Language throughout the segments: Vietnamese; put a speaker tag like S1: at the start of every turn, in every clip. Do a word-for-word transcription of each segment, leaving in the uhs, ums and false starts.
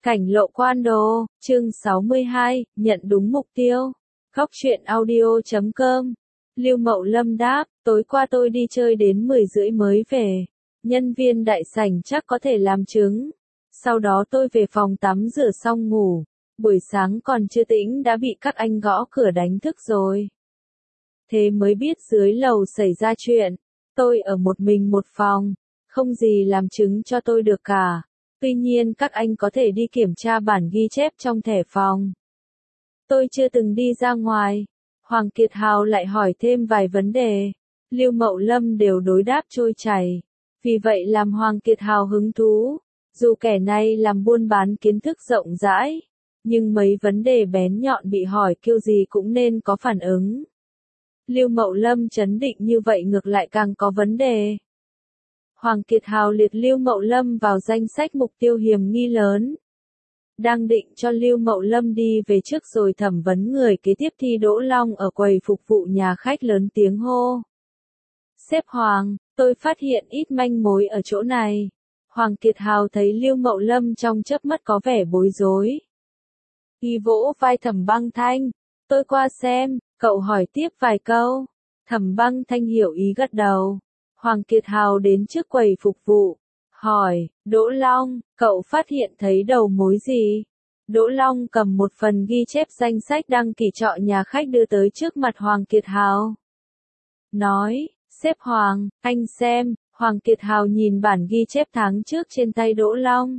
S1: Cảnh lộ quan đồ, chương sáu mươi hai, nhận đúng mục tiêu. Góc truyện audio chấm com. Lưu Mậu Lâm đáp, tối qua tôi đi chơi đến mười rưỡi mới về. Nhân viên đại sảnh chắc có thể làm chứng. Sau đó tôi về phòng tắm rửa xong ngủ. Buổi sáng còn chưa tỉnh đã bị các anh gõ cửa đánh thức rồi. Thế mới biết dưới lầu xảy ra chuyện. Tôi ở một mình một phòng. Không gì làm chứng cho tôi được cả. Tuy nhiên các anh có thể đi kiểm tra bản ghi chép trong thẻ phòng. Tôi chưa từng đi ra ngoài. Hoàng Kiệt Hào lại hỏi thêm vài vấn đề. Lưu Mậu Lâm đều đối đáp trôi chảy. Vì vậy làm Hoàng Kiệt Hào hứng thú. Dù kẻ này làm buôn bán kiến thức rộng rãi, nhưng mấy vấn đề bén nhọn bị hỏi kiểu gì cũng nên có phản ứng. Lưu Mậu Lâm trấn định như vậy ngược lại càng có vấn đề. Hoàng Kiệt Hào liệt Lưu Mậu Lâm vào danh sách mục tiêu hiểm nghi lớn. Đang định cho Lưu Mậu Lâm đi về trước rồi thẩm vấn người kế tiếp thì Đỗ Long ở quầy phục vụ nhà khách lớn tiếng hô. Sếp Hoàng, tôi phát hiện ít manh mối ở chỗ này. Hoàng Kiệt Hào thấy Lưu Mậu Lâm trong chớp mắt có vẻ bối rối. Y vỗ vai Thẩm Băng Thanh, tôi qua xem, cậu hỏi tiếp vài câu. Thẩm Băng Thanh hiểu ý gật đầu. Hoàng Kiệt Hào đến trước quầy phục vụ, hỏi, Đỗ Long, cậu phát hiện thấy đầu mối gì? Đỗ Long cầm một phần ghi chép danh sách đăng ký trọ nhà khách đưa tới trước mặt Hoàng Kiệt Hào. Nói, sếp Hoàng, anh xem. Hoàng Kiệt Hào nhìn bản ghi chép tháng trước trên tay Đỗ Long.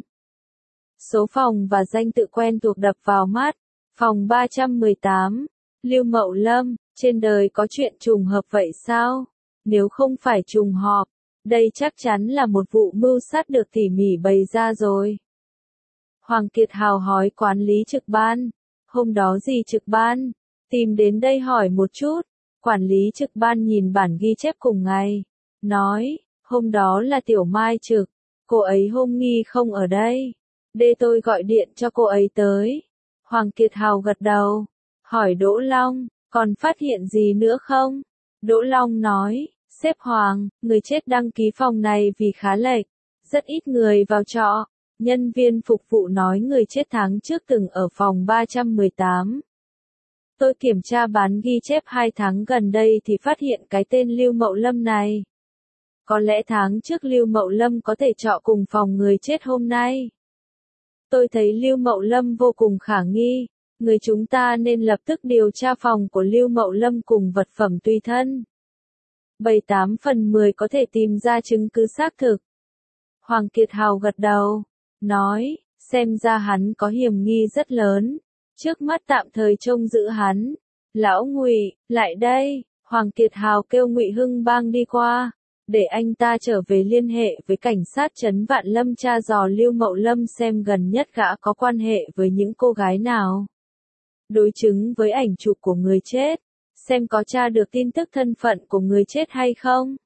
S1: Số phòng và danh tự quen thuộc đập vào mắt. Phòng ba trăm mười tám. Lưu Mậu Lâm, trên đời có chuyện trùng hợp vậy sao? Nếu không phải trùng hợp, đây chắc chắn là một vụ mưu sát được tỉ mỉ bày ra rồi. Hoàng Kiệt Hào hỏi quản lý trực ban. Hôm đó gì trực ban? Tìm đến đây hỏi một chút. Quản lý trực ban nhìn bản ghi chép cùng ngày. Nói, hôm đó là Tiểu Mai trực. Cô ấy hôm nghi không ở đây. Để tôi gọi điện cho cô ấy tới. Hoàng Kiệt Hào gật đầu. Hỏi Đỗ Long, còn phát hiện gì nữa không? Đỗ Long nói, sếp Hoàng, người chết đăng ký phòng này vì khá lệch. Rất ít người vào trọ. Nhân viên phục vụ nói người chết tháng trước từng ở phòng ba trăm mười tám. Tôi kiểm tra bản ghi chép hai tháng gần đây thì phát hiện cái tên Lưu Mậu Lâm này. Có lẽ tháng trước Lưu Mậu Lâm có thể trọ cùng phòng người chết hôm nay. Tôi thấy Lưu Mậu Lâm vô cùng khả nghi. Người chúng ta nên lập tức điều tra phòng của Lưu Mậu Lâm cùng vật phẩm tùy thân. bảy tám phần mười có thể tìm ra chứng cứ xác thực. Hoàng Kiệt Hào gật đầu. Nói, xem ra hắn có hiểm nghi rất lớn. Trước mắt tạm thời trông giữ hắn. Lão Ngụy, lại đây. Hoàng Kiệt Hào kêu Ngụy Hưng Bang đi qua. Để anh ta trở về liên hệ với cảnh sát trấn Vạn Lâm tra dò Lưu Mậu Lâm xem gần nhất gã có quan hệ với những cô gái nào. Đối chứng với ảnh chụp của người chết. Xem có tra được tin tức thân phận của người chết hay không.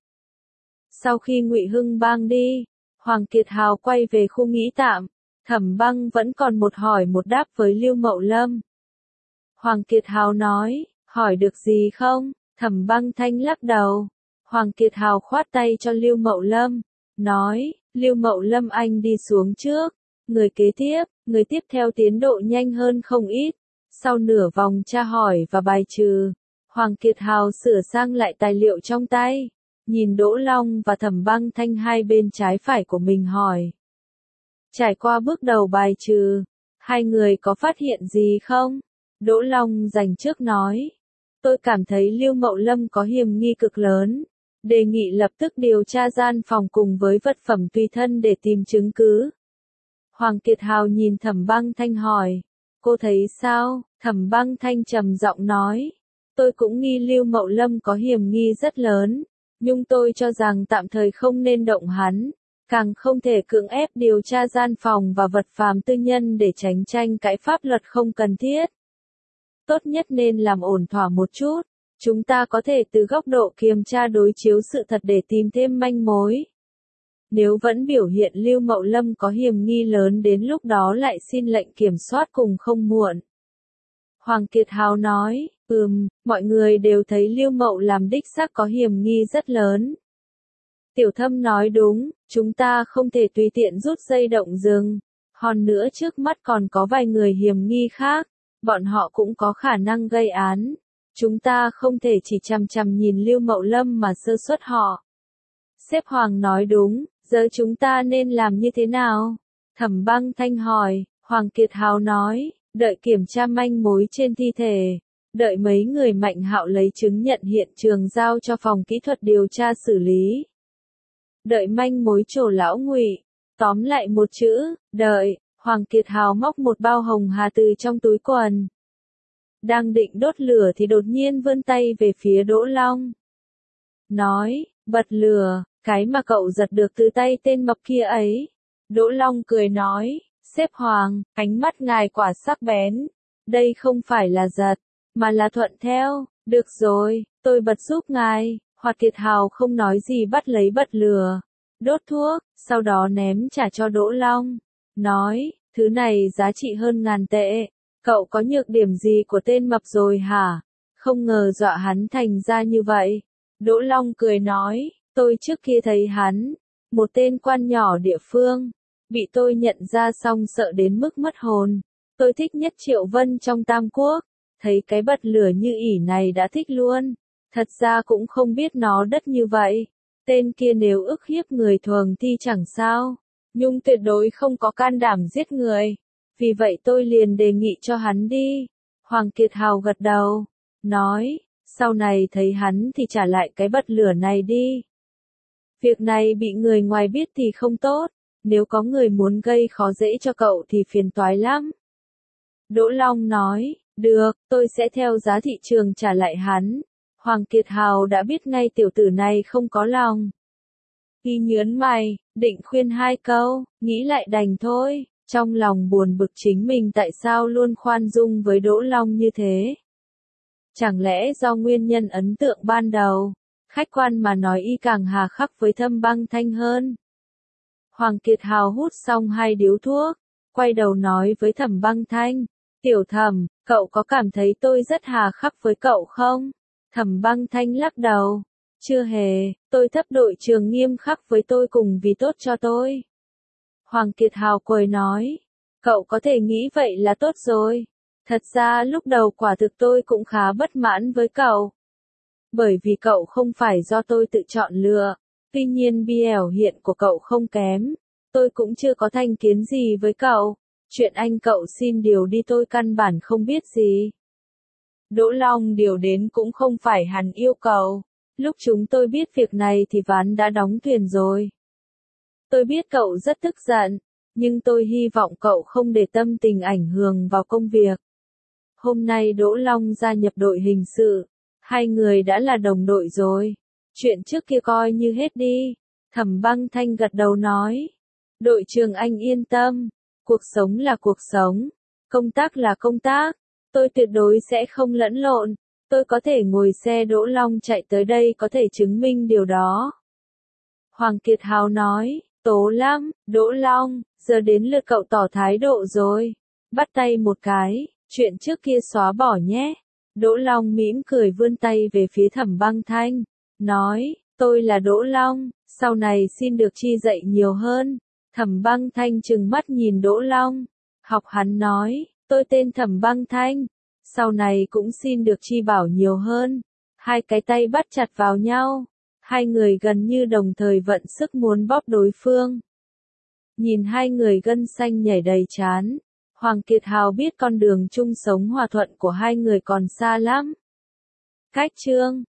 S1: Sau khi Ngụy Hưng Bang đi, Hoàng Kiệt Hào quay về khu nghỉ tạm. Thẩm Băng vẫn còn một hỏi một đáp với Lưu Mậu Lâm. Hoàng Kiệt Hào nói, hỏi được gì không? Thẩm Băng Thanh lắc đầu. Hoàng Kiệt Hào khoát tay cho Lưu Mậu Lâm. Nói, Lưu Mậu Lâm anh đi xuống trước. Người kế tiếp, người tiếp theo tiến độ nhanh hơn không ít. Sau nửa vòng tra hỏi và bài trừ, Hoàng Kiệt Hào sửa sang lại tài liệu trong tay. Nhìn Đỗ Long và Thẩm Băng Thanh hai bên trái phải của mình hỏi. Trải qua bước đầu bài trừ, hai người có phát hiện gì không? Đỗ Long dành trước nói. Tôi cảm thấy Lưu Mậu Lâm có hiểm nghi cực lớn. Đề nghị lập tức điều tra gian phòng cùng với vật phẩm tùy thân để tìm chứng cứ. Hoàng Kiệt Hào nhìn Thẩm Băng Thanh hỏi. Cô thấy sao? Thẩm Băng Thanh trầm giọng nói. Tôi cũng nghi Lưu Mậu Lâm có hiểm nghi rất lớn. Nhưng tôi cho rằng tạm thời không nên động hắn. Càng không thể cưỡng ép điều tra gian phòng và vật phẩm tư nhân để tránh tranh cãi pháp luật không cần thiết. Tốt nhất nên làm ổn thỏa một chút. Chúng ta có thể từ góc độ kiểm tra đối chiếu sự thật để tìm thêm manh mối. Nếu vẫn biểu hiện Lưu Mậu Lâm có hiểm nghi lớn đến lúc đó lại xin lệnh kiểm soát cùng không muộn. Hoàng Kiệt Hào nói, ừm, mọi người đều thấy Lưu Mậu làm đích xác có hiểm nghi rất lớn. Tiểu Thâm nói đúng, chúng ta không thể tùy tiện rút dây động rừng. Hơn nữa trước mắt còn có vài người hiểm nghi khác, bọn họ cũng có khả năng gây án. Chúng ta không thể chỉ chằm chằm nhìn Lưu Mậu Lâm mà sơ suất họ. Sếp Hoàng nói đúng, giờ chúng ta nên làm như thế nào? Thẩm Băng Thanh hỏi, Hoàng Kiệt Hào nói, đợi kiểm tra manh mối trên thi thể, đợi mấy người Mạnh Hạo lấy chứng nhận hiện trường giao cho phòng kỹ thuật điều tra xử lý. Đợi manh mối trổ lão Ngụy, tóm lại một chữ, đợi. Hoàng Kiệt Hào móc một bao hồng hà từ trong túi quần. Đang định đốt lửa thì đột nhiên vươn tay về phía Đỗ Long. Nói, bật lửa, cái mà cậu giật được từ tay tên mập kia ấy. Đỗ Long cười nói, sếp Hoàng, ánh mắt ngài quả sắc bén. Đây không phải là giật, mà là thuận theo. Được rồi, tôi bật giúp ngài. Hoàng Kiệt Hào không nói gì bắt lấy bật lửa, đốt thuốc, sau đó ném trả cho Đỗ Long. Nói, thứ này giá trị hơn ngàn tệ. Cậu có nhược điểm gì của tên mập rồi hả? Không ngờ dọa hắn thành ra như vậy. Đỗ Long cười nói, tôi trước kia thấy hắn, một tên quan nhỏ địa phương, bị tôi nhận ra xong sợ đến mức mất hồn. Tôi thích nhất Triệu Vân trong Tam Quốc, thấy cái bật lửa như ỉ này đã thích luôn. Thật ra cũng không biết nó đất như vậy. Tên kia nếu ức hiếp người thường thì chẳng sao. Nhung tuyệt đối không có can đảm giết người. Vì vậy tôi liền đề nghị cho hắn đi. Hoàng Kiệt Hào gật đầu, nói, sau này thấy hắn thì trả lại cái bật lửa này đi. Việc này bị người ngoài biết thì không tốt, nếu có người muốn gây khó dễ cho cậu thì phiền toái lắm. Đỗ Long nói, được, tôi sẽ theo giá thị trường trả lại hắn. Hoàng Kiệt Hào đã biết ngay tiểu tử này không có lòng. Y nhớn mày, định khuyên hai câu, nghĩ lại đành thôi, trong lòng buồn bực chính mình tại sao luôn khoan dung với Đỗ Long như thế. Chẳng lẽ do nguyên nhân ấn tượng ban đầu, khách quan mà nói y càng hà khắc với Thẩm Băng Thanh hơn. Hoàng Kiệt Hào hút xong hai điếu thuốc, quay đầu nói với Thẩm Băng Thanh, tiểu Thẩm, cậu có cảm thấy tôi rất hà khắc với cậu không? Thẩm Băng Thanh lắc đầu. Chưa hề, tôi thấp đội trưởng nghiêm khắc với tôi cùng vì tốt cho tôi. Hoàng Kiệt Hào cười nói, cậu có thể nghĩ vậy là tốt rồi. Thật ra lúc đầu quả thực tôi cũng khá bất mãn với cậu. Bởi vì cậu không phải do tôi tự chọn lựa, tuy nhiên biểu hiện của cậu không kém. Tôi cũng chưa có thành kiến gì với cậu, chuyện anh cậu xin điều đi tôi căn bản không biết gì. Đỗ Long điều đến cũng không phải hắn yêu cầu. Lúc chúng tôi biết việc này thì ván đã đóng thuyền rồi. Tôi biết cậu rất tức giận, nhưng tôi hy vọng cậu không để tâm tình ảnh hưởng vào công việc. Hôm nay Đỗ Long gia nhập đội hình sự, hai người đã là đồng đội rồi. Chuyện trước kia coi như hết đi. Thẩm Băng Thanh gật đầu nói. Đội trưởng anh yên tâm, cuộc sống là cuộc sống, công tác là công tác. Tôi tuyệt đối sẽ không lẫn lộn. Tôi có thể ngồi xe Đỗ Long chạy tới đây có thể chứng minh điều đó. Hoàng Kiệt Hào nói, tố lắm, Đỗ Long, giờ đến lượt cậu tỏ thái độ rồi. Bắt tay một cái, chuyện trước kia xóa bỏ nhé. Đỗ Long mỉm cười vươn tay về phía Thẩm Băng Thanh, nói, tôi là Đỗ Long, sau này xin được chi dạy nhiều hơn. Thẩm Băng Thanh trừng mắt nhìn Đỗ Long, học hắn nói, tôi tên Thẩm Băng Thanh. Sau này cũng xin được chi bảo nhiều hơn. Hai cái tay bắt chặt vào nhau. Hai người gần như đồng thời vận sức muốn bóp đối phương. Nhìn hai người gân xanh nhảy đầy trán. Hoàng Kiệt Hào biết con đường chung sống hòa thuận của hai người còn xa lắm. Cách chương